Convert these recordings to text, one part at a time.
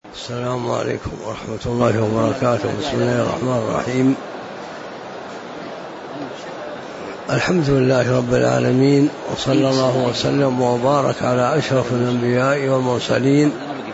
السلام عليكم ورحمة الله وبركاته. بسم الله الرحمن الرحيم. الحمد لله رب العالمين، وصلى الله وسلم وبارك على أشرف الأنبياء والمرسلين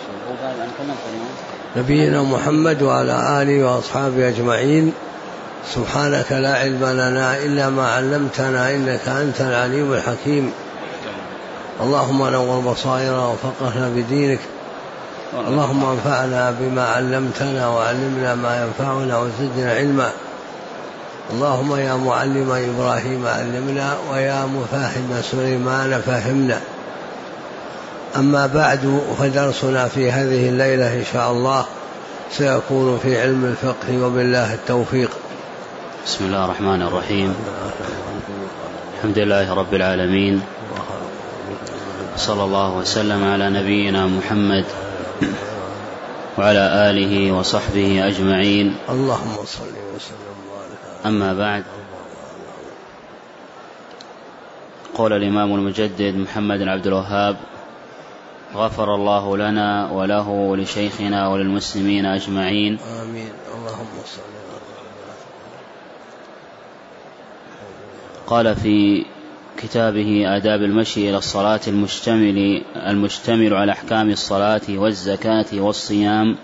نبينا محمد وعلى آله وأصحابه أجمعين. سبحانك لا علم لنا إلا ما علمتنا إنك أنت العليم الحكيم. اللهم نور بصائرنا وفقهنا بدينك. اللهم انفعنا بما علمتنا وعلمنا ما ينفعنا وزدنا علما. اللهم يا معلم إبراهيم علمنا ويا مفاهم سليمان فهمنا. أما بعد، فدرسنا في هذه الليلة إن شاء الله سيكون في علم الفقه، وبالله التوفيق. بسم الله الرحمن الرحيم. الحمد لله رب العالمين، صلى الله وسلم على نبينا محمد وعلى آله وصحبه أجمعين. اللهم صل وسلم وبارك. أما بعد، قال الإمام المجدد محمد بن عبد الوهاب غفر الله لنا وله ولشيخنا وللمسلمين أجمعين. آمين. اللهم صل. قال في كتابه آداب المشي إلى الصلاة المشتمل على أحكام الصلاة والزكاة والصيام،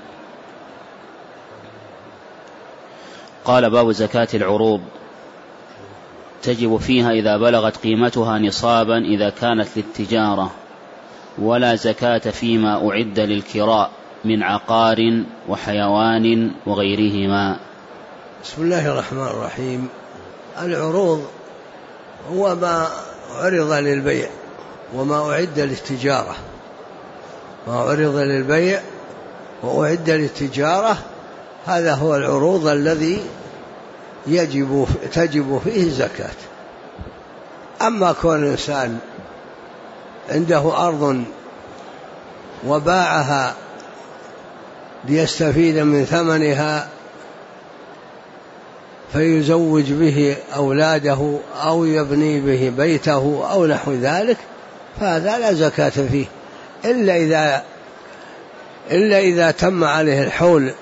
قال: باب زكاة العروض، تجب فيها إذا بلغت قيمتها نصابا إذا كانت للتجارة، ولا زكاة فيما أعد للكراء من عقار وحيوان وغيرهما. بسم الله الرحمن الرحيم. العروض هو ما عرض للبيع وما أعد للتجارة. ما عرض للبيع وأعد للتجارة، هذا هو العروض الذي تجب فيه الزكاة. أما كون الإنسان عنده أرض وباعها ليستفيد من ثمنها فيزوج به أولاده أو يبني به بيته أو نحو ذلك، فهذا لا زكاة فيه إلا إذا تم عليه الحول،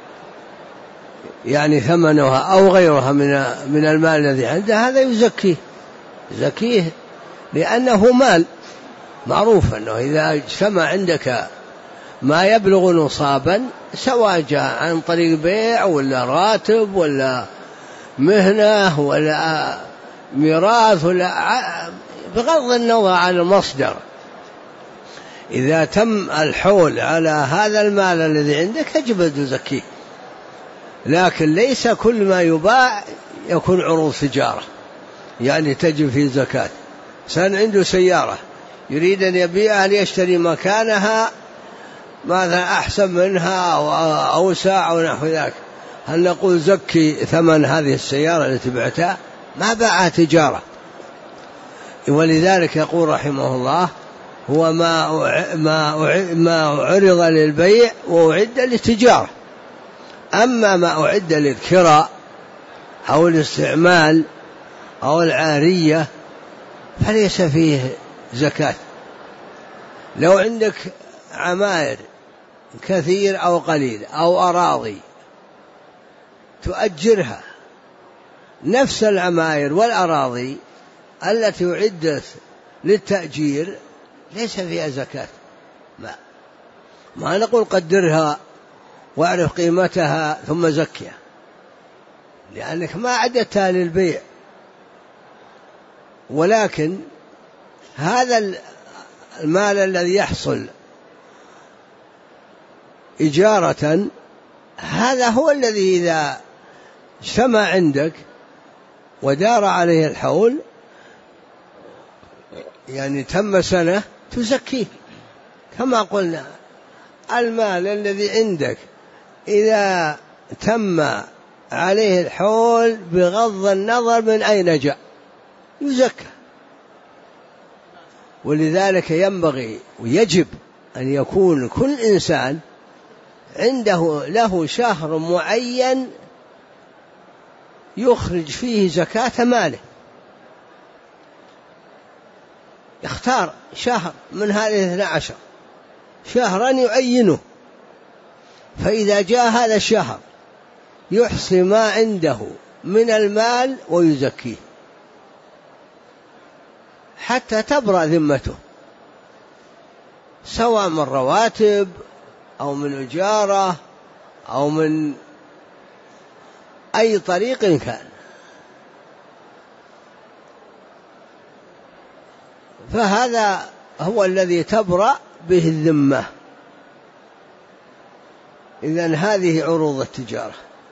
يعني ثمنها أو غيرها من المال الذي عنده، هذا يزكيه لأنه مال. معروف أنه إذا اجتمع عندك ما يبلغ نصابا، سواء جاء عن طريق بيع ولا راتب ولا مهنة ولا ميراث ولا، بغض النظر عن المصدر، إذا تم الحول على هذا المال الذي عندك يجب أن تزكيه. لكن ليس كل ما يباع يكون عروض تجارة يعني تجب فيه زكاة. إنسان عنده سيارة يريد أن يبيعها ليشتري مكانها ماذا أحسن منها أو أوسع أو نحو ذلك، هل نقول زكي ثمن هذه السيارة التي بعتها؟ ما باعها تجارة. ولذلك يقول رحمه الله: هو ما عرض للبيع وأعد للتجارة. أما ما أعد للكراء أو الاستعمال أو العارية فليس فيه زكاة. لو عندك عماير كثير أو قليل أو أراضي تؤجرها، نفس العماير والأراضي التي أعدت للتأجير ليس فيها زكاة. ما نقول قدرها واعرف قيمتها ثم زكيها، لأنك ما أعدتها للبيع. ولكن هذا المال الذي يحصل إجارة، هذا هو الذي إذا اجتمع عندك ودار عليه الحول، يعني تم سنة، تزكيه. كما قلنا المال الذي عندك إذا تم عليه الحول بغض النظر من أين جاء يزكى. ولذلك ينبغي ويجب أن يكون كل إنسان له شهر معين يخرج فيه زكاة ماله، يختار شهر من هذه 12 شهرا يعينه فإذا جاء هذا الشهر يحصي ما عنده من المال ويزكيه حتى تبرأ ذمته، سواء من رواتب أو من إجارة أو من أي طريق كان. فهذا هو الذي تبرأ به الذمة. إذن هذه عروض التجارة،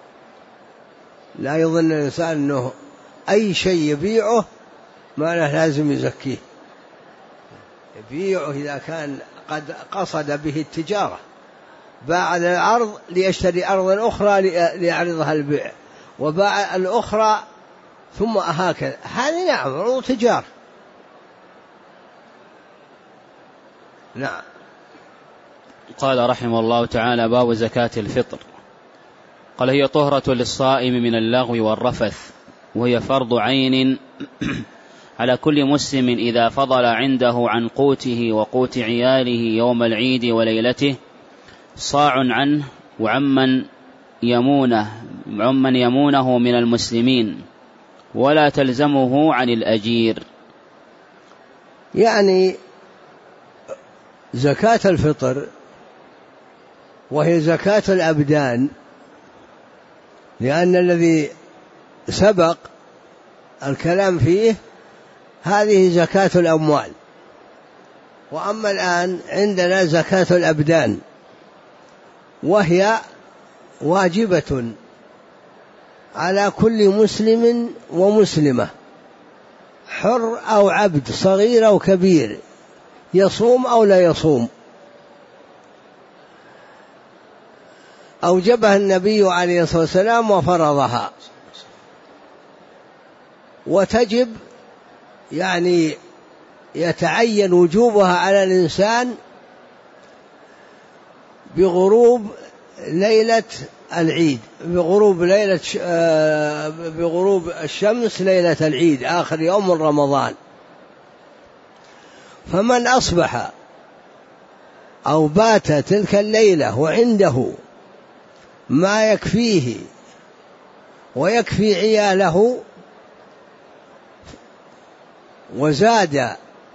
لا يظن الإنسان أنه أي شيء يبيعه ما له لازم يزكيه، يبيعه إذا كان قد قصد به التجارة، باع الأرض ليشتري أرضا أخرى ليعرضها البيع، وباع الأخرى ثم هكذا، هذه نعم عروض تجارة. نعم. قال رحمه الله تعالى: باب زكاة الفطر. قال: هي طهرة للصائم من اللغو والرفث، وهي فرض عين على كل مسلم إذا فضل عنده عن قوته وقوت عياله يوم العيد وليلته صاع عنه وعمن يمونه من المسلمين، ولا تلزمه عن الأجير. يعني زكاة الفطر وهي زكاة الأبدان، لأن الذي سبق الكلام فيه هذه زكاة الأموال، وأما الآن عندنا زكاة الأبدان، وهي واجبة على كل مسلم ومسلمة، حر أو عبد، صغير أو كبير، يصوم أو لا يصوم. أوجبها النبي عليه الصلاة والسلام وفرضها، وتجب يعني يتعين وجوبها على الإنسان بغروب ليلة العيد، بغروب الشمس ليلة العيد آخر يوم من رمضان. فمن أصبح أو بات تلك الليلة وعنده ما يكفيه ويكفي عياله وزاد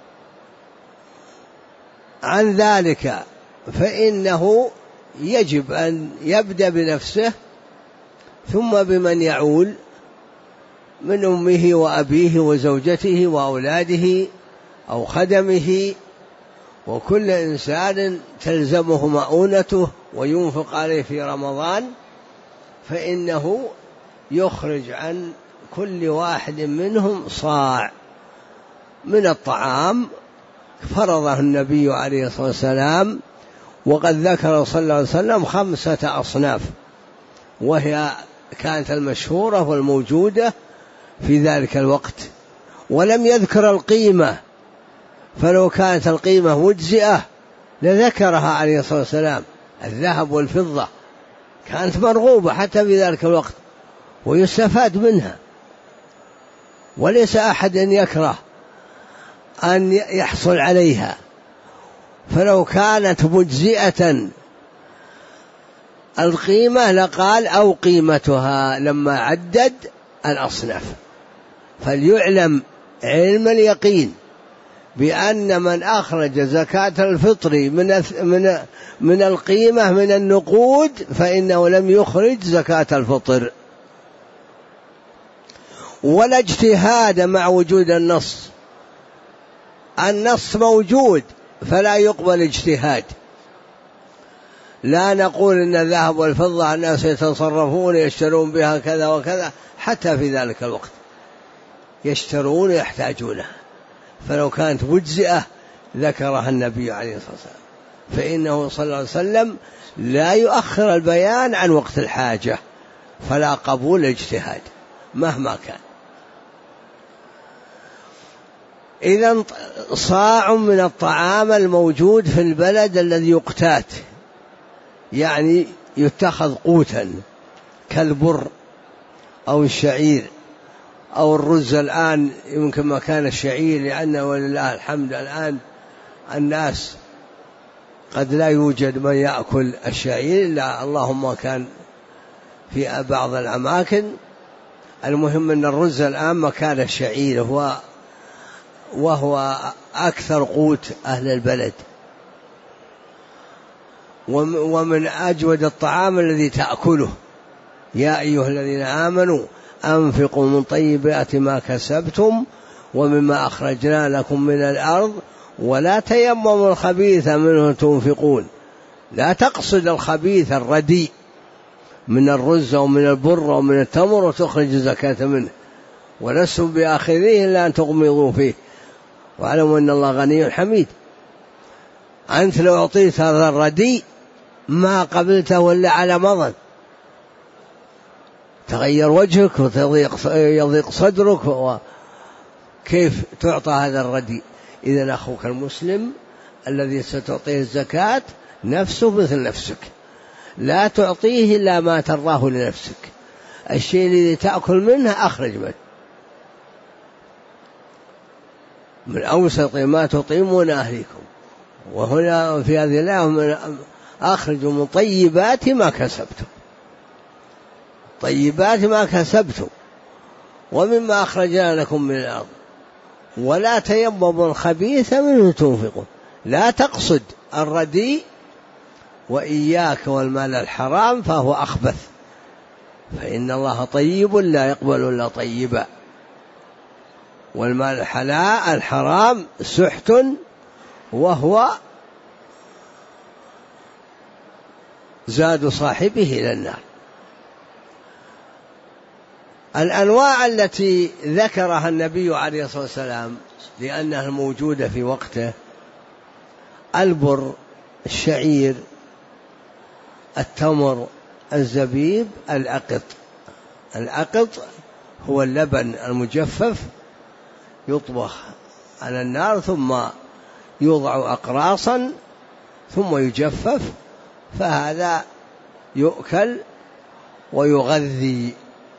عن ذلك، فإنه يجب أن يبدأ بنفسه ثم بمن يعول من أمه وأبيه وزوجته وأولاده أو خدمه، وكل إنسان تلزمه مؤونته وينفق عليه في رمضان، فإنه يخرج عن كل واحد منهم صاع من الطعام فرضه النبي عليه الصلاة والسلام. وقد ذكر صلى الله عليه وسلم 5 أصناف، وهي كانت المشهورة والموجودة في ذلك الوقت، ولم يذكر القيمة، فلو كانت القيمة مجزئة لذكرها عليه الصلاة والسلام. الذهب والفضة كانت مرغوبة حتى في ذلك الوقت ويستفاد منها، وليس أحد يكره أن يحصل عليها، فلو كانت مجزئة القيمة لقال أو قيمتها لما عدد الأصناف. فليعلم علم اليقين بأن من أخرج زكاة الفطر من القيمة من النقود فإنه لم يخرج زكاة الفطر. ولا اجتهاد مع وجود النص، النص موجود فلا يقبل اجتهاد. لا نقول إن الذهب والفضة الناس يتصرفون يشترون بها كذا وكذا، حتى في ذلك الوقت يشترون ويحتاجونها، فلو كانت مجزئة ذكرها النبي عليه الصلاة والسلام، فإنه صلى الله عليه وسلم لا يؤخر البيان عن وقت الحاجة، فلا قبول اجتهاد مهما كان. إذن صاع من الطعام الموجود في البلد الذي يقتات، يعني يتخذ قوتا، كالبر أو الشعير أو الرز. الآن يمكن مكان الشعير، لأنه ولله الحمد الآن الناس قد لا يوجد من يأكل الشعير إلا اللهم كان في بعض الأماكن. المهم أن الرز الآن مكان الشعير وهو أكثر قوت أهل البلد، ومن أجود الطعام الذي تأكله. يا أيها الذين آمنوا أنفقوا من طيبات ما كسبتم ومما أخرجنا لكم من الأرض ولا تيمموا الخبيث منه تنفقون. لا تقصد الخبيث الرديء من الرز ومن البر ومن التمر وتخرج الزكاة منه، ولستم بآخذيه إلا أن تغمضوا فيه واعلموا أن الله غني حميد. أنت لو أعطيت هذا الرديء ما قبلته إلا على مضض، تغير وجهك ويضيق صدرك، كيف تعطى هذا الرديء؟ إذن أخوك المسلم الذي ستعطيه الزكاة نفسه مثل نفسك، لا تعطيه إلا ما تراه لنفسك. الشيء الذي تأكل منه أخرج منه، من أوسط ما تطعمون أهليكم. وهنا في هذه الآية أخرجوا من طيبات ما كسبتم، طيبات ما كسبتم ومما أخرجنا لكم من الأرض ولا تيمموا الخبيث منه تنفقون. لا تقصد الرديء، وإياك والمال الحرام فهو أخبث، فإن الله طيب لا يقبل إلا طيبا. والمال الحرام سحت وهو زاد صاحبه إلى النار. الأنواع التي ذكرها النبي عليه الصلاة والسلام لأنها موجودة في وقته: البر، الشعير، التمر، الزبيب، الأقط. الأقط هو اللبن المجفف يطبخ على النار ثم يوضع أقراصا ثم يجفف، فهذا يؤكل ويغذي،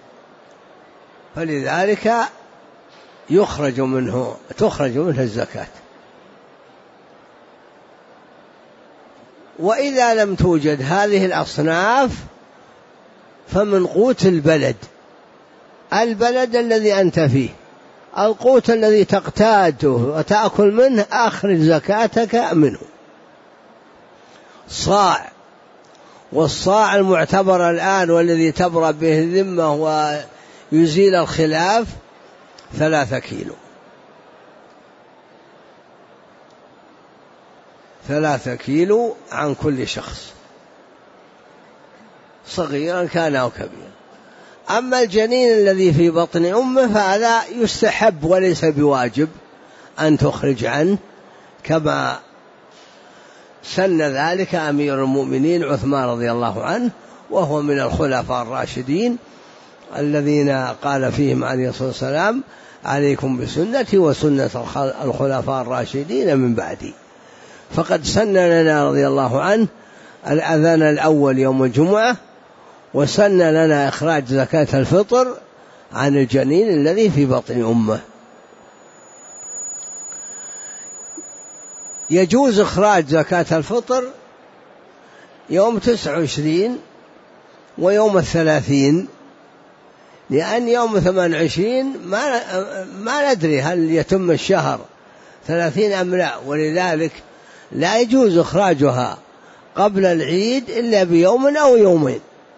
فلذلك تخرج منه الزكاة. وإذا لم توجد هذه الأصناف فمن قوت البلد الذي أنت فيه، القوت الذي تقتاته وتأكل منه، أخرج زكاتك منه. صاع، والصاع المعتبر الآن والذي تبرأ به الذمة ويزيل الخلاف 3 كيلو، 3 كيلو عن كل شخص، صغيرا كان أو كبيرا. أما الجنين الذي في بطن أمه فهذا يستحب وليس بواجب أن تخرج عنه، كما سن ذلك أمير المؤمنين عثمان رضي الله عنه، وهو من الخلفاء الراشدين الذين قال فيهم عليه الصلاة والسلام: عليكم بسنتي وسنة الخلفاء الراشدين من بعدي. فقد سن لنا رضي الله عنه الأذان الأول يوم الجمعة، وسن لنا إخراج زكاة الفطر عن الجنين الذي في بطن أمه. يجوز إخراج زكاة الفطر يوم 29 ويوم 30، لأن يوم 28 ما ندري هل يتم الشهر 30 أم لا، ولذلك لا يجوز إخراجها قبل العيد إلا بيوم أو يومين.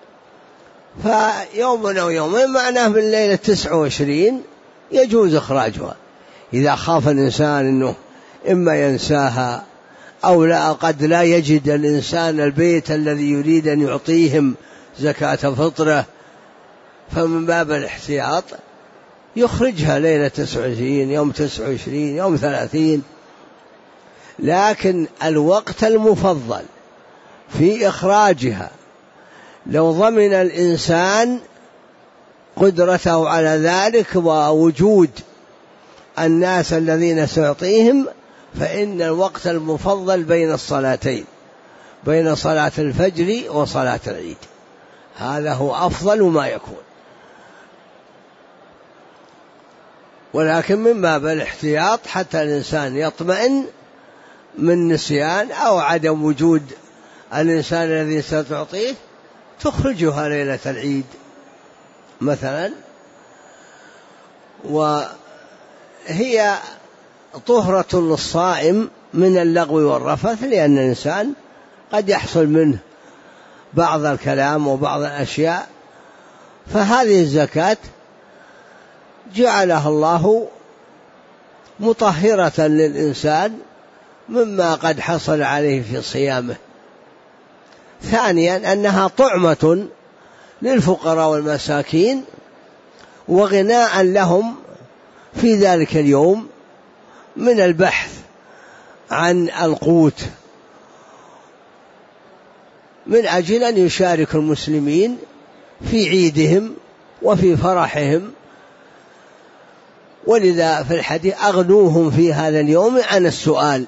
فيوم أو يومين معناه بالليلة 29 يجوز إخراجها. إذا خاف الإنسان أنه إما ينساها أو لا، قد لا يجد الإنسان البيت الذي يريد أن يعطيهم زكاة فطره، فمن باب الاحتياط يخرجها ليلة 29 يوم 29 يوم 30. لكن الوقت المفضل في إخراجها لو ضمن الإنسان قدرته على ذلك ووجود الناس الذين سيعطيهم، فإن الوقت المفضل بين الصلاتين، بين صلاة الفجر وصلاة العيد، هذا هو أفضل ما يكون. ولكن من باب الاحتياط حتى الإنسان يطمئن من نسيان أو عدم وجود الإنسان الذي ستعطيه تخرجها ليلة العيد مثلا، وهي طهرة للصائم من اللغو والرفث، لأن الإنسان قد يحصل منه بعض الكلام وبعض الأشياء، فهذه الزكاة جعلها الله مطهرة للإنسان مما قد حصل عليه في صيامه. ثانيا أنها طعمة للفقراء والمساكين وغناء لهم في ذلك اليوم من البحث عن القوت، من أجل أن يشارك المسلمين في عيدهم وفي فرحهم. ولذا في الحديث أغنوهم في هذا اليوم عن السؤال.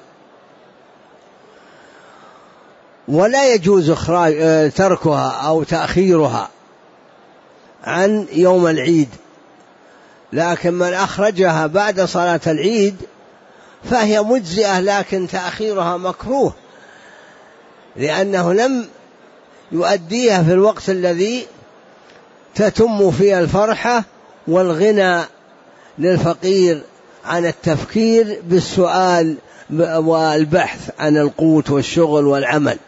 ولا يجوز تركها أو تأخيرها عن يوم العيد، لكن من أخرجها بعد صلاة العيد فهي مجزئة، لكن تأخيرها مكروه، لأنه لم يؤديها في الوقت الذي تتم فيه الفرحة والغنى للفقير عن التفكير بالسؤال والبحث عن القوت والشغل والعمل.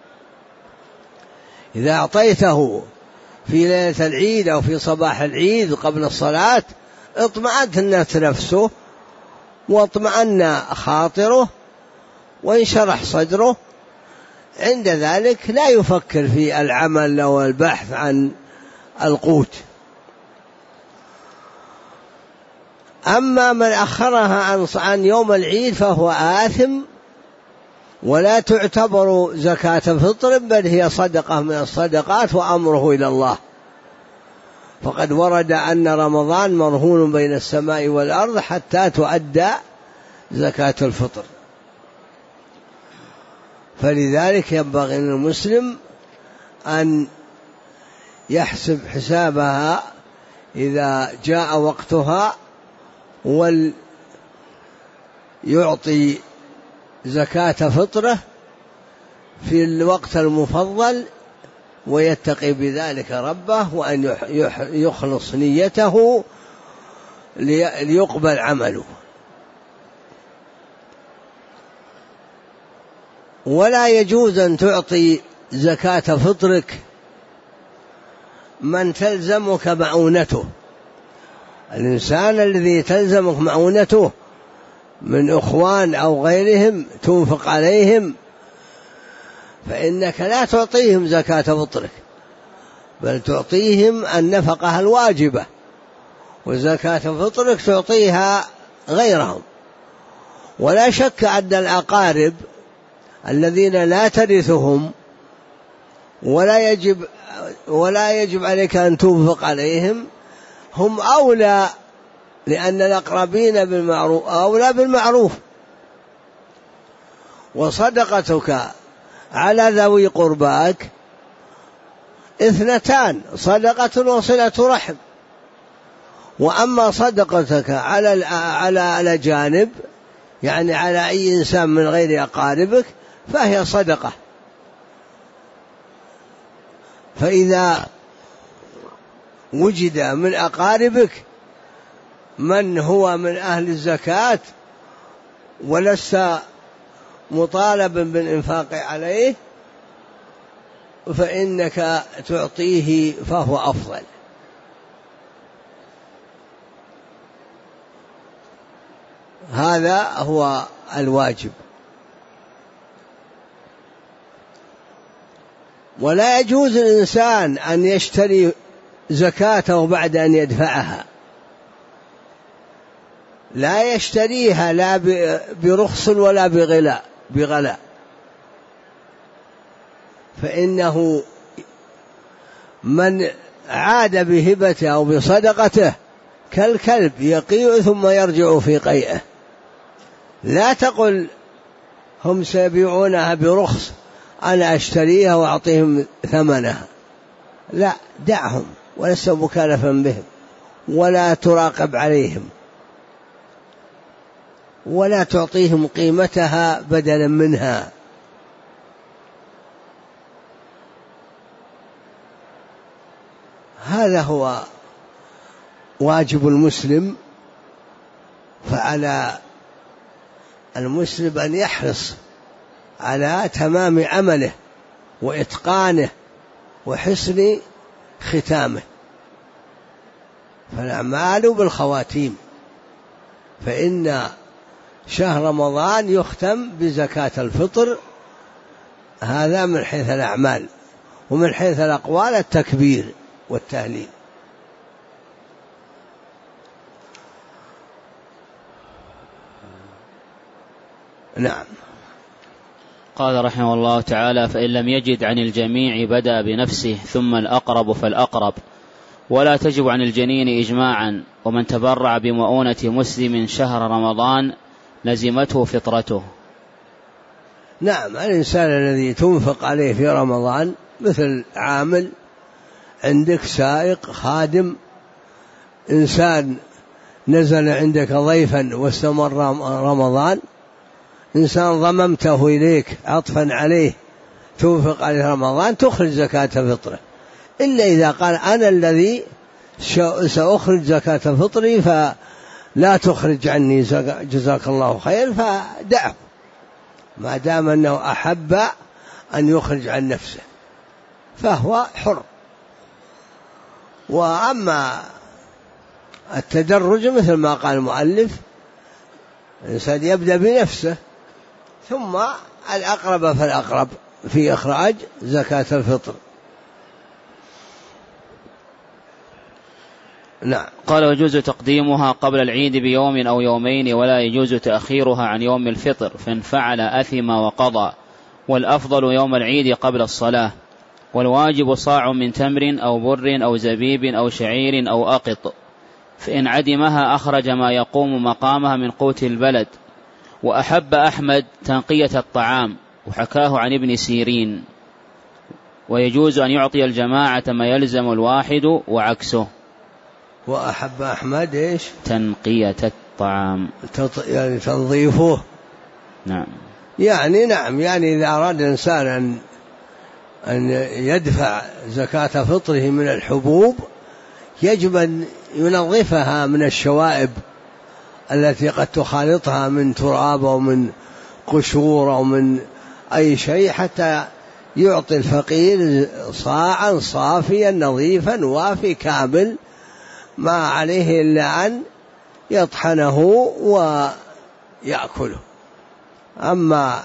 إذا أعطيته في ليلة العيد أو في صباح العيد قبل الصلاة اطمأنت نفسه واطمأن خاطره وانشرح صدره، عند ذلك لا يفكر في العمل أو البحث عن القوت. أما من أخرها عن يوم العيد فهو آثم، ولا تعتبر زكاة فطر، بل هي صدقة من الصدقات وأمره إلى الله. فقد ورد أن رمضان مرهون بين السماء والأرض حتى تؤدى زكاة الفطر، فلذلك ينبغي للمسلم أن يحسب حسابها إذا جاء وقتها، وليعطي زكاة فطره في الوقت المفضل، ويتقي بذلك ربه، وأن يخلص نيته ليقبل عمله. ولا يجوز أن تعطي زكاة فطرك من تلزمك معونته. الإنسان الذي تلزمك معونته من أخوان أو غيرهم تنفق عليهم، فإنك لا تعطيهم زكاة فطرك، بل تعطيهم النفقة الواجبة، وزكاة فطرك تعطيها غيرهم. ولا شك أن الأقارب الذين لا ترثهم ولا يجب عليك أن تنفق عليهم هم أولى، لأن الأقربين بالمعروف أولى بالمعروف. وصدقتك على ذوي قرباك اثنتان: صدقة وصلة رحم. وأما صدقتك على الأجانب، يعني على أي إنسان من غير أقاربك، فهي صدقة. فإذا وجد من أقاربك من هو من أهل الزكاة ولست مطالبا بالإنفاق عليه، فإنك تعطيه، فهو أفضل. هذا هو الواجب. ولا يجوز للإنسان أن يشتري زكاته بعد أن يدفعها، لا يشتريها لا برخص ولا بغلاء، فإنه من عاد بهبته أو بصدقته كالكلب يقيء ثم يرجع في قيئه. لا تقل هم سيبيعونها برخص أنا أشتريها وأعطيهم ثمنها، لا، دعهم ولست مكلفا بهم ولا تراقب عليهم. ولا تعطيهم قيمتها بدلا منها. هذا هو واجب المسلم. فعلى المسلم أن يحرص على تمام عمله وإتقانه وحسن ختامه، فالأعمال بالخواتيم، فإن شهر رمضان يختم بزكاة الفطر، هذا من حيث الأعمال، ومن حيث الأقوال التكبير والتهليل. نعم. قال رحمه الله تعالى: فإن لم يجد عن الجميع بدأ بنفسه ثم الأقرب فالأقرب، ولا تجب عن الجنين إجماعا، ومن تبرع بمؤونة مسلم شهر رمضان لزمته فطرته. نعم، الإنسان الذي تنفق عليه في رمضان مثل عامل عندك، سائق، خادم، إنسان نزل عندك ضيفا واستمر رمضان، إنسان ضممته إليك عطفا عليه تنفق عليه رمضان، تخرج زكاة فطره، إلا إذا قال أنا الذي سأخرج زكاة فطري فلا تخرج عني جزاك الله خير، فدعه ما دام أنه أحب أن يخرج عن نفسه فهو حر. وأما التدرج مثل ما قال المؤلف، الإنسان يبدأ بنفسه ثم الأقرب فالأقرب في إخراج زكاة الفطر. نعم. قال: ويجوز تقديمها قبل العيد بيوم أو يومين، ولا يجوز تأخيرها عن يوم الفطر، فإن فعل أثم وقضى، والأفضل يوم العيد قبل الصلاة. والواجب صاع من تمر أو بر أو زبيب أو شعير أو أقط، فإن عدمها أخرج ما يقوم مقامها من قوت البلد. وأحب أحمد تنقية الطعام، وحكاه عن ابن سيرين. ويجوز أن يعطي الجماعة ما يلزم الواحد وعكسه. وأحب أحمد إيش؟ تنقية الطعام، يعني تنظيفه. نعم. نعم، يعني إذا أراد الإنسان أن يدفع زكاة فطره من الحبوب يجب أن ينظفها من الشوائب التي قد تخالطها من تراب أو من قشور أو من أي شيء، حتى يعطي الفقير صاعا صافيا نظيفا وافي كامل ما عليه إلا أن يطحنه ويأكله. أما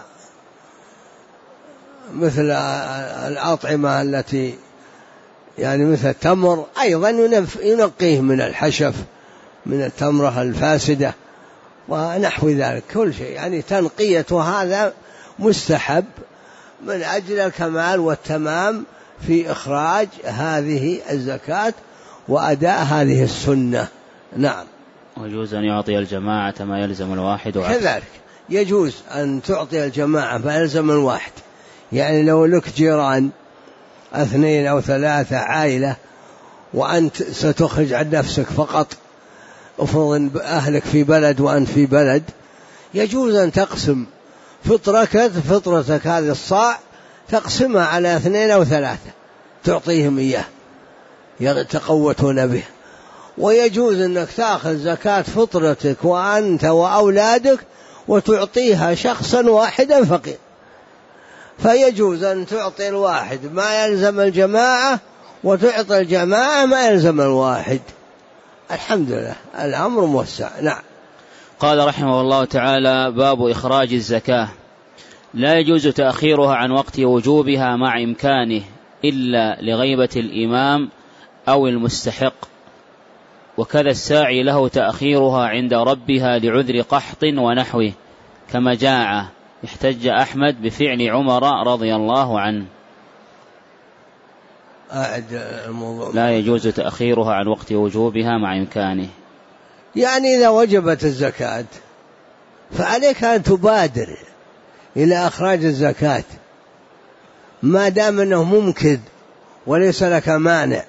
مثل الأطعمة التي مثل التمر أيضا ينقيه من الحشف من التمرة الفاسدة ونحو ذلك، كل شيء تنقية هذا مستحب من أجل الكمال والتمام في إخراج هذه الزكاة وأداء هذه السنة. نعم. ويجوز أن يعطي الجماعة ما يلزم الواحد وعكس. كذلك يجوز أن تعطي الجماعة ما يلزم الواحد، لو لك جيران 2 أو 3 عائلة وأنت ستخرج عن نفسك فقط، افرض أهلك في بلد وأنت في بلد، يجوز أن تقسم فطرتك هذه الصاع تقسمها على 2 أو 3 تعطيهم إياه يتقوتون به. ويجوز أنك تأخذ زكاة فطرتك وأنت وأولادك وتعطيها شخصا واحدا فقير، فيجوز أن تعطي الواحد ما يلزم الجماعة وتعطي الجماعة ما يلزم الواحد. الحمد لله، الأمر موسع. نعم. قال رحمه الله تعالى: باب إخراج الزكاة. لا يجوز تأخيرها عن وقت وجوبها مع إمكانه إلا لغيبة الإمام أو المستحق، وكذا الساعي له تأخيرها عند ربها لعذر قحط ونحوه كمجاعة. احتج أحمد بفعل عمر رضي الله عنه. لا يجوز تأخيرها عن وقت وجوبها مع إمكانه، إذا وجبت الزكاة فعليك أن تبادر إلى إخراج الزكاة ما دام أنه ممكن وليس لك مانع،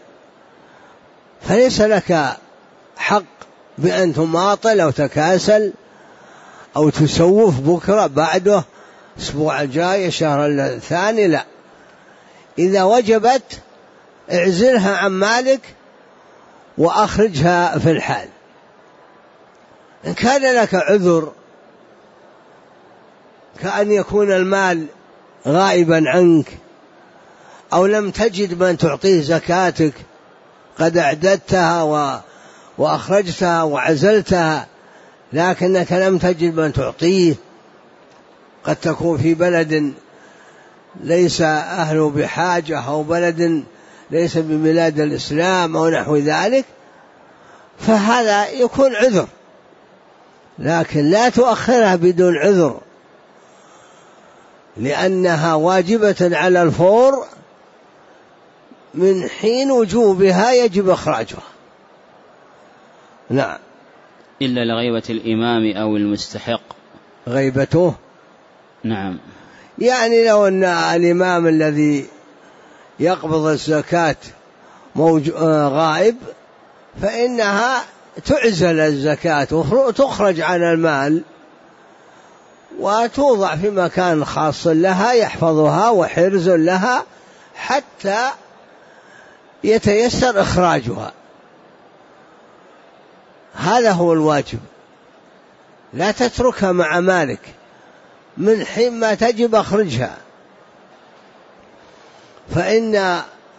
فليس لك حق بأن تماطل أو تكاسل أو تسوف بكرة بعده أسبوع الجاي الشهر الثاني، لا، إذا وجبت اعزلها عن مالك وأخرجها في الحال. إن كان لك عذر كأن يكون المال غائبا عنك أو لم تجد من تعطيه زكاتك، قد أعددتها وأخرجتها وعزلتها لكنك لم تجد من تعطيه، قد تكون في بلد ليس أهله بحاجة أو بلد ليس ببلاد الإسلام أو نحو ذلك، فهذا يكون عذر، لكن لا تؤخرها بدون عذر لأنها واجبة على الفور، من حين وجوبها يجب إخراجها. نعم. إلا لغيبة الإمام أو المستحق. غيبته، نعم، يعني لو أن الإمام الذي يقبض الزكاة غائب فإنها تعزل الزكاة وتخرج عن المال وتوضع في مكان خاص لها يحفظها وحرز لها حتى يتيسر إخراجها. هذا هو الواجب، لا تتركها مع مالك، من حين ما تجب أخرجها، فإن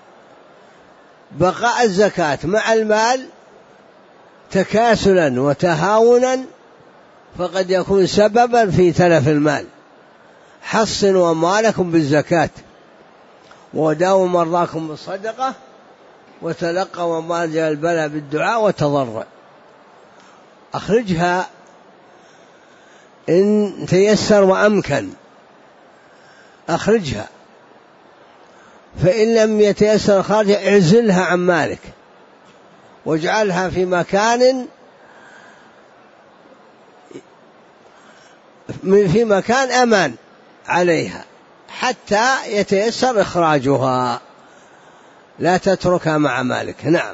بقاء الزكاة مع المال تكاسلا وتهاونا فقد يكون سببا في تلف المال. حصنوا أموالكم بالزكاة وداووا مرضاكم بالصدقة وتلقوا أموال البلاء بالدعاء والتضرع. أخرجها إن تيسر وأمكن، أخرجها، فإن لم يتيسر إخراجها اعزلها عن مالك واجعلها في مكان أمان عليها حتى يتيسر إخراجها، لا تتركها مع مالك. نعم.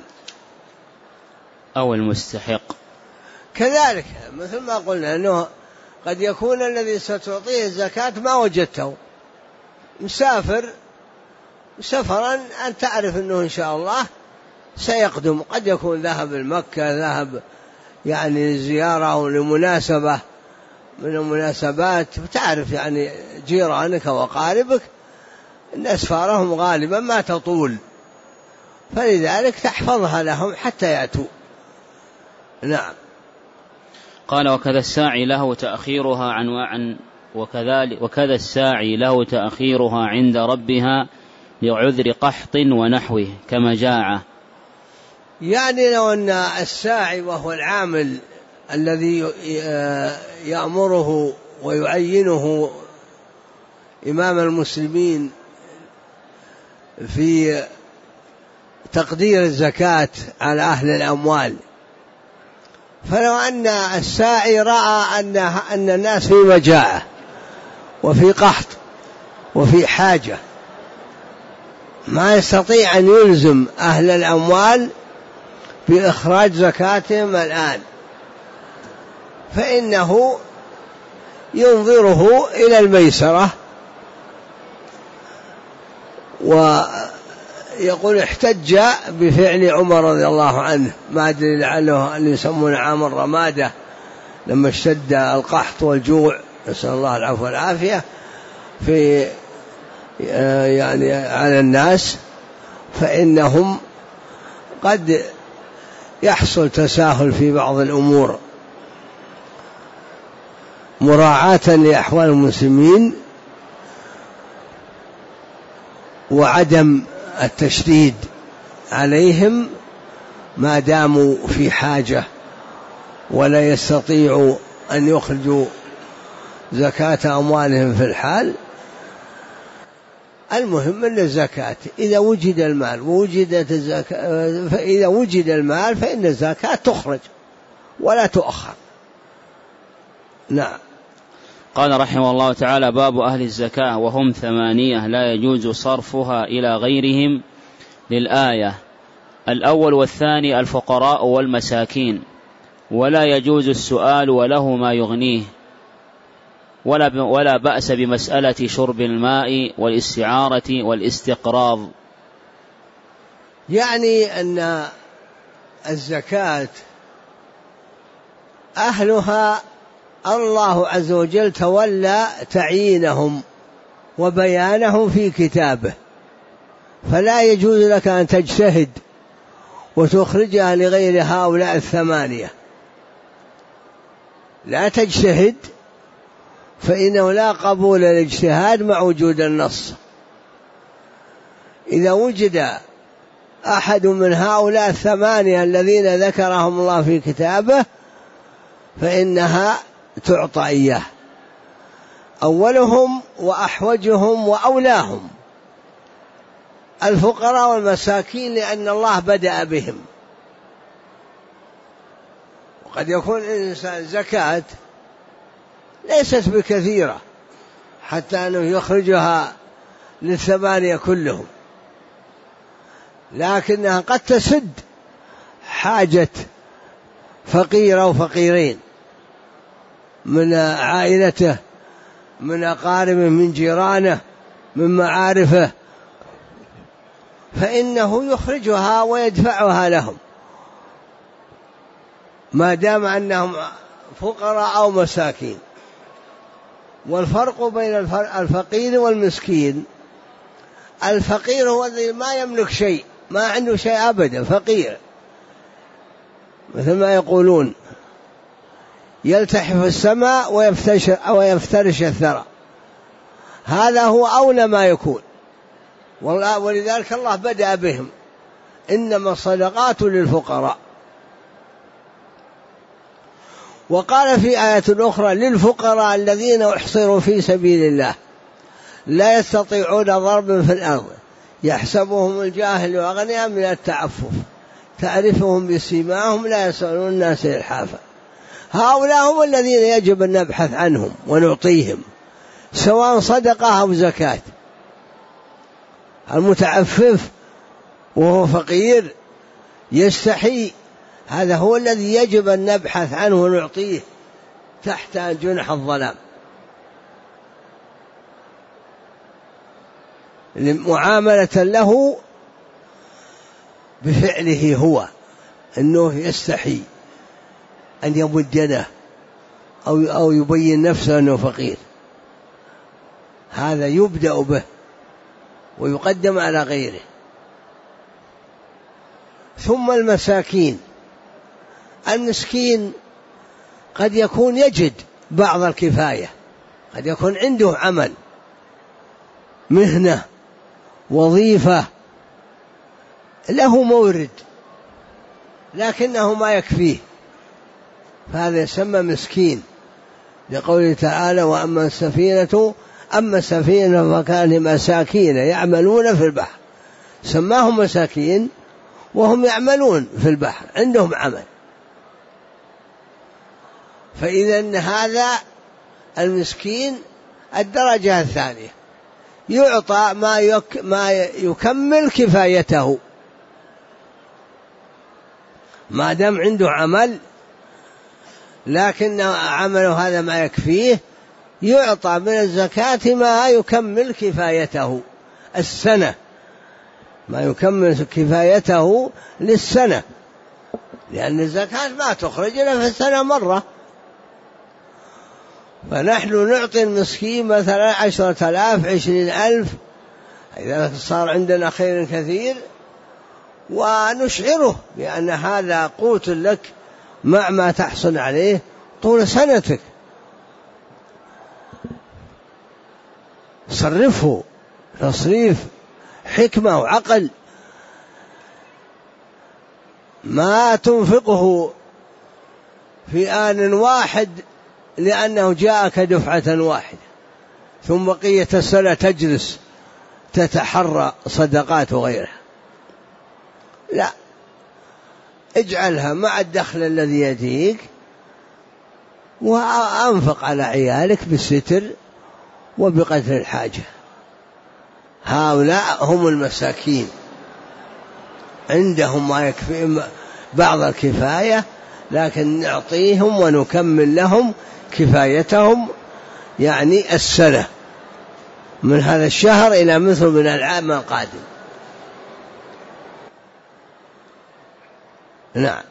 أو المستحق كذلك مثل ما قلنا أنه قد يكون الذي ستعطيه الزكاة ما وجدته، مسافر سفرا أن تعرف أنه إن شاء الله سيقدم، قد يكون ذهب المكة، ذهب يعني زيارة أو لمناسبة من المناسبات، تعرف يعني جيرانك وقاربك أن أسفارهم غالبا ما تطول، فلذلك تحفظها لهم حتى يأتوا. نعم. قال وكذا الساعي له تأخيرها وكذا الساعي له تأخيرها عند ربها لعذر قحط ونحوه كمجاعة. يعني لو أن الساعي وهو العامل الذي يأمره ويعينه إمام المسلمين في تقدير الزكاة على أهل الأموال، فلو أن الساعي رأى أن الناس في مجاعة وفي قحط وفي حاجة ما يستطيع أن يلزم أهل الأموال بإخراج زكاتهم الآن، فإنه ينظره إلى الميسرة ويقول احتج بفعل عمر رضي الله عنه، ما أدري لعله أن يسمون عام الرمادة لما اشتد القحط والجوع، نسأل الله العفو والعافية في يعني على الناس، فإنهم قد يحصل تساهل في بعض الأمور مراعاة لأحوال المسلمين وعدم التشديد عليهم ما داموا في حاجة ولا يستطيعوا أن يخرجوا زكاة أموالهم في الحال. المهم أن الزكاة إذا وجد المال ووجدت الزكاة، فإذا وجد المال فإن الزكاة تخرج ولا تؤخر. نعم. قال رحمه الله تعالى باب أهل الزكاة وهم 8 لا يجوز صرفها إلى غيرهم للآية. الأول والثاني الفقراء والمساكين، ولا يجوز السؤال وله ما يغنيه، ولا بأس بمسألة شرب الماء والاستعارة والاستقراض. يعني أن الزكاة أهلها الله عز وجل تولى تعيينهم وبيانهم في كتابه، فلا يجوز لك أن تجتهد وتخرجها لغير هؤلاء الثمانية. لا تجتهد، فإنه لا قبول للاجتهاد مع وجود النص. إذا وجد أحد من هؤلاء الثمانية الذين ذكرهم الله في كتابه فإنها تعطى إياه، أولهم وأحوجهم وأولاهم الفقراء والمساكين، لأن الله بدأ بهم. وقد يكون الإنسان زكاة ليست بكثيرة حتى أنه يخرجها للثمانية كلهم، لكنها قد تسد حاجة فقير أو فقيرين من عائلته، من أقاربه، من جيرانه، من معارفه، فإنه يخرجها ويدفعها لهم ما دام أنهم فقراء أو مساكين. والفرق بين الفقير والمسكين: الفقير هو الذي ما يملك شيء، ما عنده شيء أبدا، فقير، مثل ما يقولون يلتحف السماء ويفترش الثرى، هذا هو أولى ما يكون. ولذلك الله بدأ بهم: إنما الصدقات للفقراء. وقال في آية أخرى: للفقراء الذين أحصروا في سبيل الله لا يستطيعون ضربا في الأرض يحسبهم الجاهل أغنياء من التعفف تعرفهم بسيماهم لا يسألون الناس إلحافا. هؤلاء هم الذين يجب أن نبحث عنهم ونعطيهم، سواء صدقة أو زكاة. المتعفف وهو فقير يستحي، هذا هو الذي يجب أن نبحث عنه ونعطيه تحت جنح الظلام، معاملة له بفعله هو، أنه يستحي أن يمد يده أو يبين نفسه أنه فقير، هذا يبدأ به ويقدم على غيره. ثم المساكين: المسكين قد يكون يجد بعض الكفاية، قد يكون عنده عمل، مهنة، وظيفة، له مورد، لكنه ما يكفيه، فهذا يسمى مسكين، لقوله تعالى: وأما السفينة فكان مساكين يعملون في البحر. سماهم مساكين وهم يعملون في البحر، عندهم عمل. فإذا هذا المسكين الدرجة الثانية، يعطى ما يكمل كفايته، ما دام عنده عمل لكن عمله هذا ما يكفيه، يعطى من الزكاة ما يكمل كفايته السنة، ما يكمل كفايته للسنة، لأن الزكاة ما تخرج إلا في السنة مرة. فنحن نعطي المسكين مثلا 10,000 20,000 إذا صار عندنا خير كثير، ونشعره بأن هذا قوت لك مع ما تحصل عليه طول سنتك، صرفه تصريف حكمة وعقل، ما تنفقه في آن واحد لأنه جاءك دفعة واحدة ثم بقية السنة تجلس تتحرى صدقات وغيرها. لا، اجعلها مع الدخل الذي يأتيك، وأنفق على عيالك بالستر وبقدر الحاجة. هؤلاء هم المساكين، عندهم ما يكفي بعض الكفاية، لكن نعطيهم ونكمل لهم كفايتهم يعني السنة، من هذا الشهر إلى مثل من العام القادم. نعم.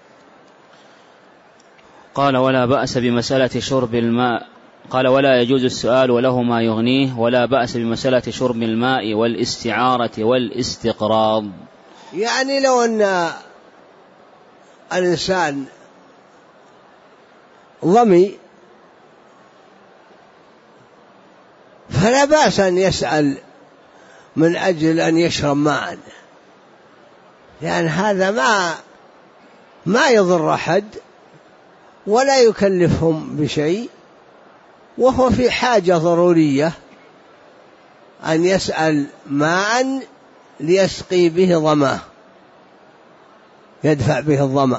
قال ولا بأس بمسألة شرب الماء. قال ولا يجوز السؤال وله ما يغنيه، ولا بأس بمسألة شرب الماء والاستعارة والاستقراض. يعني لو أن الإنسان ظمي فلا بأس أن يسأل من أجل أن يشرب ماء، لأن هذا ما يضر أحد ولا يكلفهم بشيء، وهو في حاجة ضرورية أن يسأل ماء ليسقي به ظماه، يدفع به الظمأ،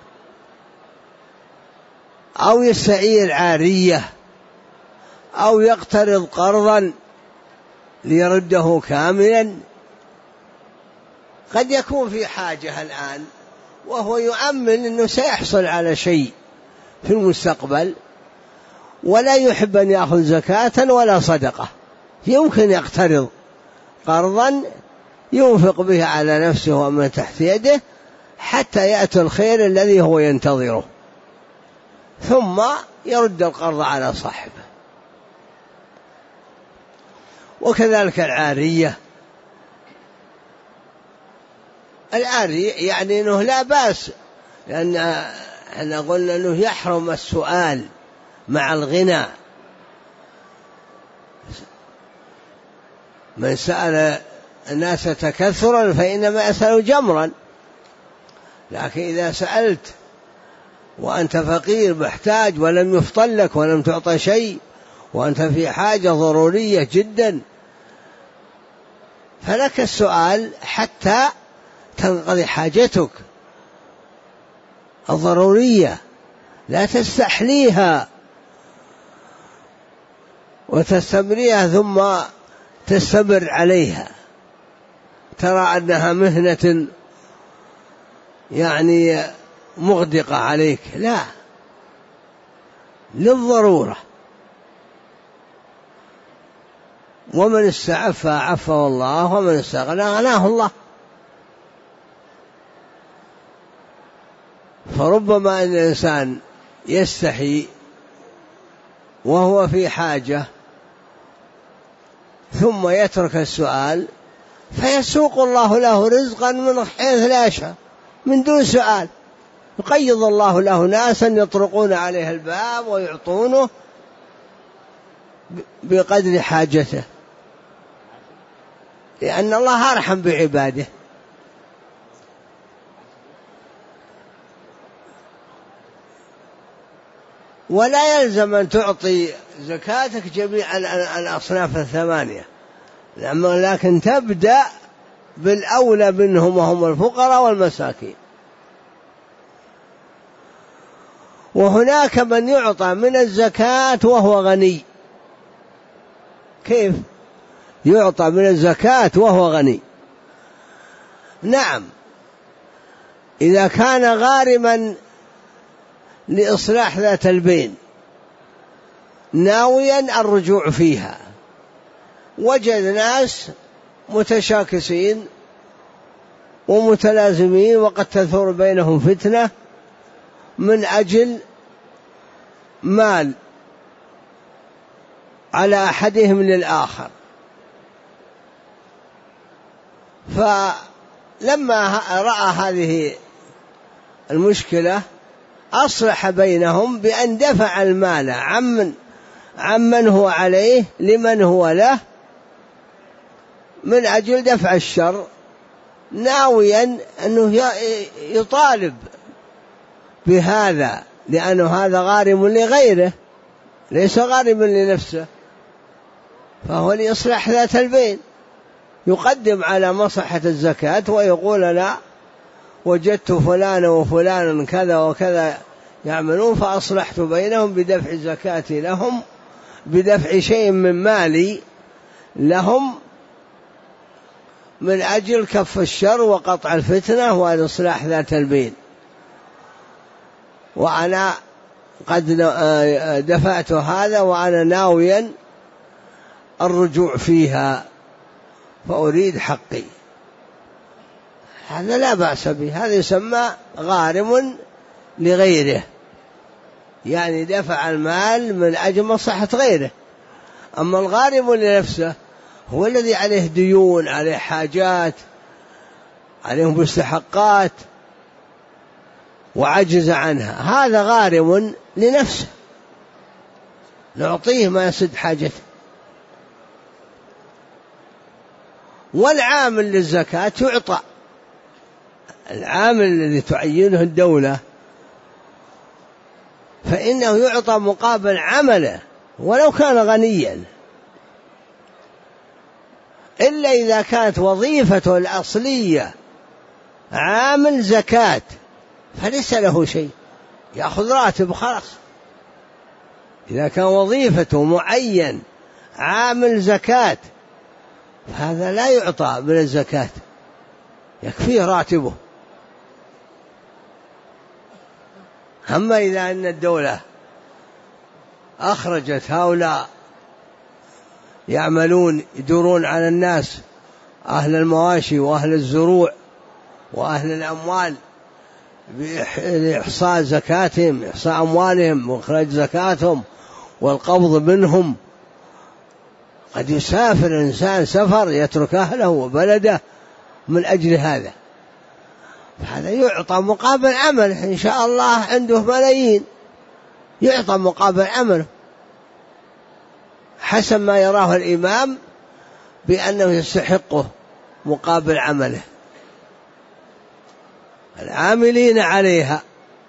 أو يستعير عارية، أو يقترض قرضا ليرده كاملا. قد يكون في حاجة الآن وهو يؤمن أنه سيحصل على شيء في المستقبل، ولا يحب أن يأخذ زكاة ولا صدقة، يمكن يقترض قرضا ينفق به على نفسه ومن تحت يده حتى يأتي الخير الذي هو ينتظره، ثم يرد القرض على صاحبه. وكذلك العارية يعني أنه لا بأس، لأن احنا قلنا أنه يحرم السؤال مع الغنى. من سأل الناس تكثرا فإنما يسأل جمرا، لكن إذا سألت وأنت فقير محتاج ولم يفضل لك ولم تعطى شيء وأنت في حاجة ضرورية جدا، فلك السؤال حتى تنقضي حاجتك الضرورية، لا تستحليها وتستمريها ثم تستمر عليها، ترى أنها مهنة يعني مغدقة عليك، لا، للضرورة. ومن استعفى عفه الله، ومن استغنى غناه الله. فربما أن الإنسان يستحي وهو في حاجة ثم يترك السؤال فيسوق الله له رزقا من حيث لا يشاء من دون سؤال، يقيض الله له ناسا يطرقون عليه الباب ويعطونه بقدر حاجته، لأن الله أرحم بعباده. ولا يلزم أن تعطي زكاتك جميع الأصناف الثمانية، لكن تبدأ بالأولى منهم وهم الفقراء والمساكين. وهناك من يعطى من الزكاة وهو غني. كيف يعطى من الزكاة وهو غني؟ نعم، إذا كان غارما لإصلاح ذات البين ناويا الرجوع فيها، وجد ناس متشاكسين ومتلازمين وقد تثور بينهم فتنة من أجل مال على أحدهم للآخر، فلما رأى هذه المشكلة أصلح بينهم بأن دفع المال عمن هو عليه لمن هو له من أجل دفع الشر، ناويا أنه يطالب بهذا، لأنه هذا غارم لغيره ليس غارم لنفسه، فهو لإصلاح ذات البين، يقدم على مصلحة الزكاة ويقول لا وجدت فلانا وفلانا كذا وكذا يعملون فأصلحت بينهم بدفع الزكاة لهم، بدفع شيء من مالي لهم من أجل كف الشر وقطع الفتنة والإصلاح ذات البين. وأنا قد دفعت هذا وأنا ناويا الرجوع فيها فأريد حقي، هذا لا بأس به، هذا يسمى غارم لغيره، يعني دفع المال من أجل مصلحة غيره. أما الغارم لنفسه هو الذي عليه ديون، عليه حاجات، عليه مستحقات وعجز عنها، هذا غارم لنفسه، نعطيه ما يسد حاجته. والعامل للزكاة يعطى، العامل الذي تعينه الدولة فإنه يعطى مقابل عمله ولو كان غنيا، إلا إذا كانت وظيفته الأصلية عامل زكاة فليس له شيء، يأخذ راتب خلاص. إذا كان وظيفته معين عامل زكاة فهذا لا يعطى من الزكاة، يكفيه راتبه. أما إذا أن الدولة أخرجت هؤلاء يعملون يدورون على الناس، أهل المواشي وأهل الزروع وأهل الأموال، بإحصاء زكاتهم، إحصاء أموالهم وإخراج زكاتهم والقبض منهم. قد يسافر الإنسان سفر يترك أهله وبلده من أجل هذا، هذا يعطى مقابل عمله، إن شاء الله عنده ملايين يعطى مقابل عمله حسب ما يراه الإمام بأنه يستحقه مقابل عمله، العاملين عليها.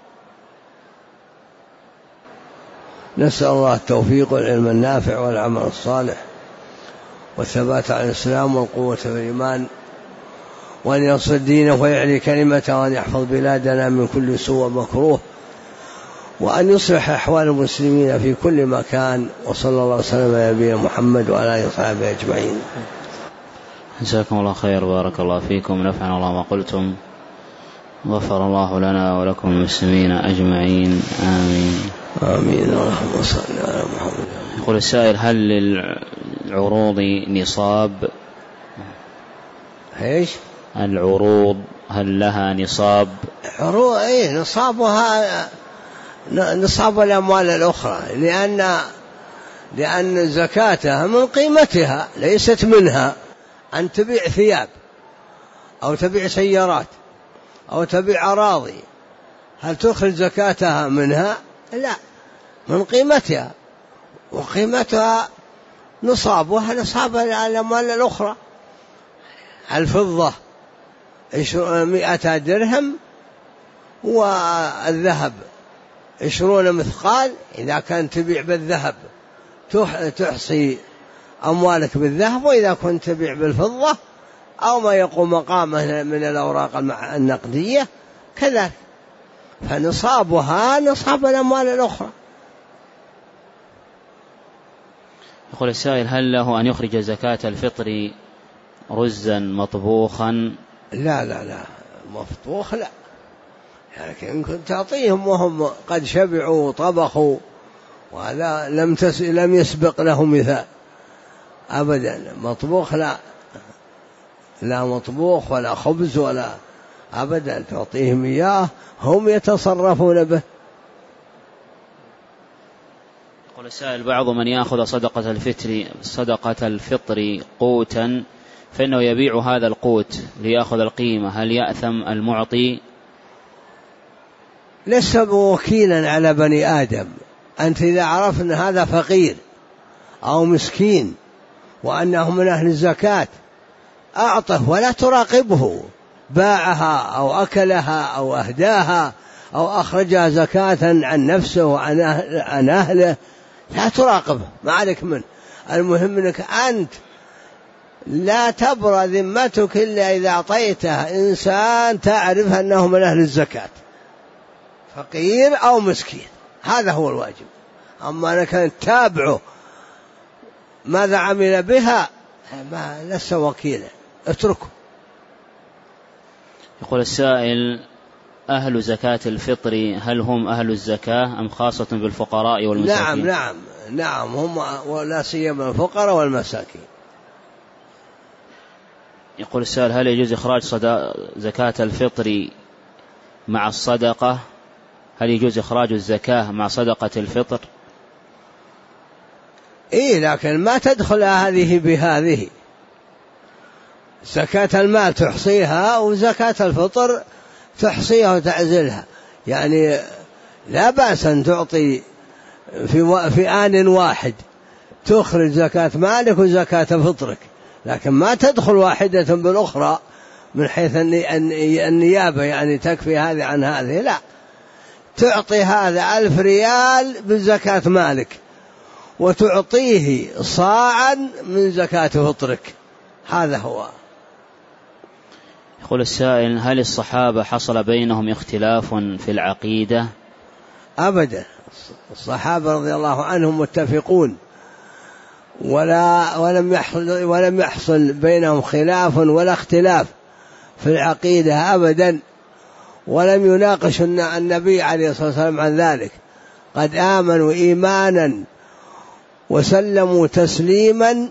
نسأل الله التوفيق والعلم النافع والعمل الصالح والثبات على الإسلام والقوة في الإيمان، وأن ينصر دينه ويعلي كلمته، وأن يحفظ بلادنا من كل سوء ومكروه، وأن يصلح أحوال المسلمين في كل مكان. وصلى الله وسلم على نبينا محمد وعلى آله وصحبه أجمعين. جزاكم الله خير، بارك الله فيكم، نفعنا الله ما قلتم، غفر الله لنا ولكم المسلمين أجمعين، آمين آمين. اللهم صل على محمد. يقول السائل: هل للعروض نصاب؟ ايش العروض هل لها نصاب؟ عروض نصابها نصاب الأموال الأخرى، لأن زكاتها من قيمتها ليست منها. أن تبيع ثياب أو تبيع سيارات أو تبيع أراضي، هل تخرج زكاتها منها؟ لا، من قيمتها، وقيمتها نصابها نصاب الأموال الأخرى. الفضة 100 درهم، والذهب 20 مثقال. إذا كنت تبيع بالذهب تحصي أموالك بالذهب، وإذا كنت تبيع بالفضة أو ما يقوم مقامه من الأوراق النقدية كذلك، فنصابها نصاب الأموال الأخرى. يقول السائل: هل له أن يخرج زكاة الفطر رزا مطبوخا؟ لا مطبوخ لا، لكن كنت تعطيهم وهم قد شبعوا وطبخوا، وهذا لم يسبق له مثال أبدا. مطبوخ لا مطبوخ ولا خبز ولا أبدا، تعطيهم إياه هم يتصرفون به. يقول السائل: بعض من يأخذ صدقة الفطر قوتا فإنه يبيع هذا القوت ليأخذ القيمة، هل يأثم المعطي؟ لست وكيلا على بني آدم. أنت إذا عرفت أن هذا فقير أو مسكين وأنه من أهل الزكاة أعطه، ولا تراقبه باعها أو أكلها أو أهداها أو أخرجها زكاة عن نفسه وعن أهله، لا تراقبه، ما عليك منه. المهم أنك أنت لا تبرأ ذمتك إلا إذا أعطيته إنسان تعرف أنه من أهل الزكاة، فقير أو مسكين، هذا هو الواجب. أما أنك تتابعه ماذا عمل بها، ما لست وكيلا، اتركه. يقول السائل: أهل زكاة الفطر هل هم أهل الزكاة أم خاصة بالفقراء والمساكين؟ نعم هم ولا سيما الفقراء والمساكين. يقول السائل هل يجوز إخراج زكاة الفطر مع الصدقة؟ هل يجوز إخراج الزكاة مع صدقة الفطر؟ لكن ما تدخل هذه بهذه. زكاة المال تحصيها وزكاة الفطر تحصيها وتعزلها، يعني لا بأس أن تعطي في آن واحد تخرج زكاة مالك وزكاة فطرك، لكن ما تدخل واحدة بالأخرى من حيث النيابة، يعني تكفي هذه عن هذه، لا، تعطي هذا 1000 ريال بزكاة مالك وتعطيه صاعا من زكاة فطرك، هذا هو. يقول السائل هل الصحابة حصل بينهم اختلاف في العقيدة؟ أبدا، الصحابة رضي الله عنهم متفقون، ولم يحصل بينهم خلاف ولا اختلاف في العقيدة أبدا، ولم يناقش النبي عليه الصلاة والسلام عن ذلك، قد آمنوا إيمانا وسلموا تسليما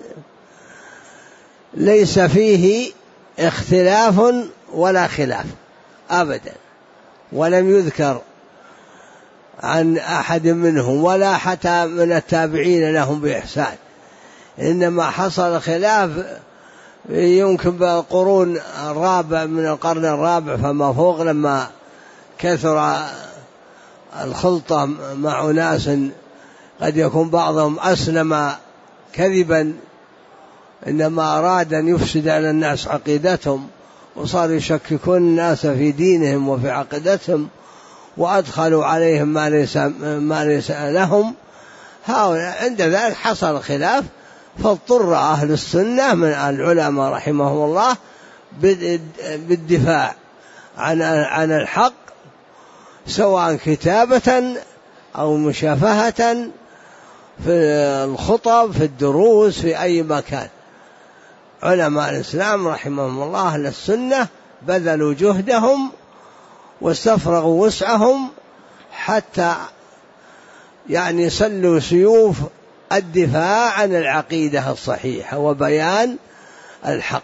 ليس فيه اختلاف ولا خلاف أبدا، ولم يذكر عن أحد منهم ولا حتى من التابعين لهم بإحسان، إنما حصل خلاف يمكن بالقرون الرابع من القرن الرابع فما فوق، لما كثر الخلطة مع ناس قد يكون بعضهم أسلم كذبا، إنما أراد أن يفسد على الناس عقيدتهم، وصاروا يشككون الناس في دينهم وفي عقيدتهم، وأدخلوا عليهم ما ليس لهم. هؤلاء عند ذلك حصل خلاف، فاضطر أهل السنة من العلماء رحمهم الله بالدفاع عن الحق، سواء كتابة أو مشافهة في الخطب في الدروس في أي مكان. علماء الإسلام رحمهم الله أهل السنة بذلوا جهدهم واستفرغوا وسعهم حتى يعني سلوا سيوف الدفاع عن العقيدة الصحيحة وبيان الحق.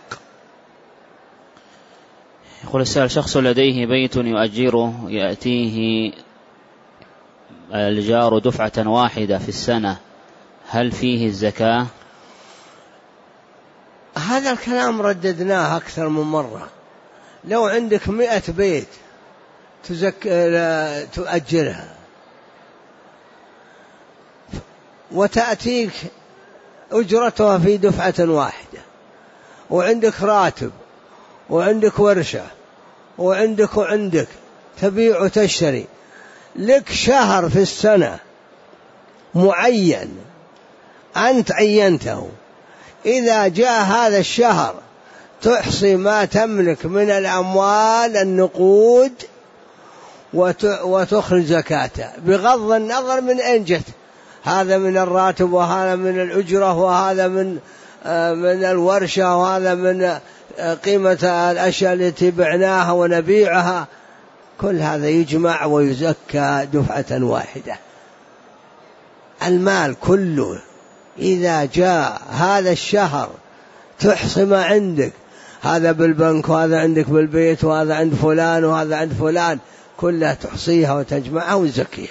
يقول السائل شخص لديه بيت يؤجره يأتيه الجار دفعة واحدة في السنة، هل فيه الزكاة؟ هذا الكلام رددناه أكثر من مرة. لو عندك 100 بيت تؤجرها وتأتيك أجرتها في دفعة واحدة، وعندك راتب وعندك ورشة وعندك تبيع وتشتري، لك شهر في السنة معين أنت عينته، إذا جاء هذا الشهر تحصي ما تملك من الأموال النقود وتخرج زكاته بغض النظر من أين جت، هذا من الراتب وهذا من الأجرة وهذا من الورشة وهذا من قيمة الأشياء التي بعناها ونبيعها، كل هذا يجمع ويزكى دفعة واحدة. المال كله إذا جاء هذا الشهر تحصي ما عندك، هذا بالبنك وهذا عندك بالبيت وهذا عند فلان وهذا عند فلان، كلها تحصيها وتجمعها وتزكيها.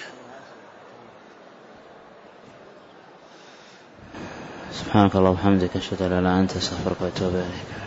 سبحانك اللهم وبحمدك أشهد أن لا إله إلا أنت أستغفرك وأتوب إليك.